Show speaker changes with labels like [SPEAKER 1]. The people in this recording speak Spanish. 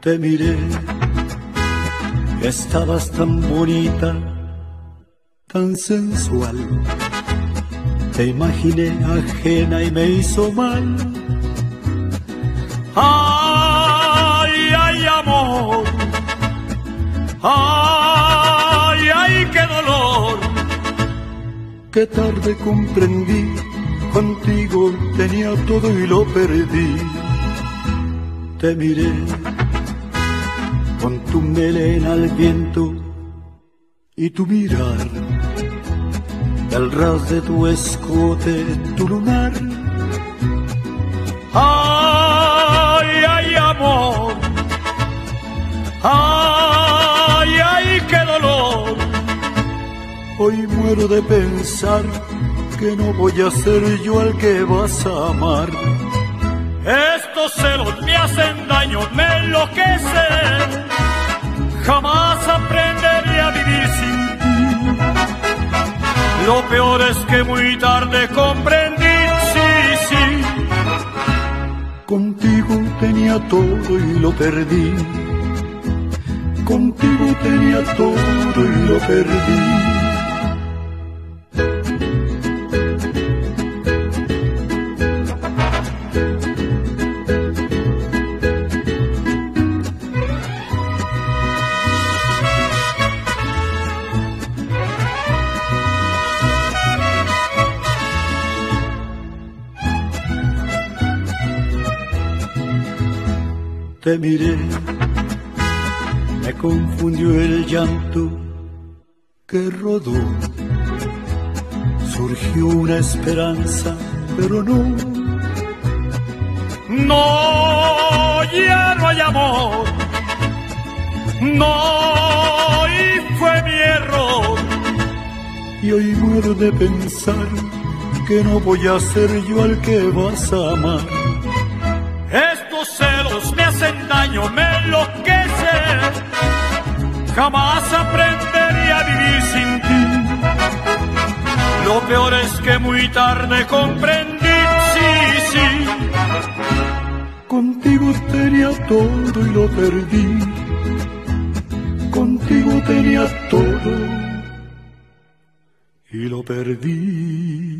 [SPEAKER 1] Te miré, estabas tan bonita, tan sensual. Te imaginé ajena y me hizo mal. Ay, ay, amor. Ay, ay, qué dolor. Qué tarde comprendí, contigo tenía todo y lo perdí. Te miré con tu melena al viento y tu mirar, el ras de tu escote, tu lunar. Ay, ay, amor. Ay, ay, qué dolor. Hoy muero de pensar que no voy a ser yo al que vas a amar. Estos celos me hacen daño, me enloquecen. Jamás aprenderé a vivir sin ti. Lo peor es que muy tarde comprendí, sí, sí. Contigo tenía todo y lo perdí. Contigo tenía todo y lo perdí. Te miré, me confundió el llanto que rodó. Surgió una esperanza, pero no. No, ya no hay amor. No, y fue mi error. Y hoy muero de pensar que no voy a ser yo al que vas a amar. Estos celos me hacen daño, me enloquecen. Jamás aprenderé a vivir sin ti. Lo peor es que muy tarde comprendí, sí, sí. Contigo tenía todo y lo perdí. Contigo tenía todo y lo perdí.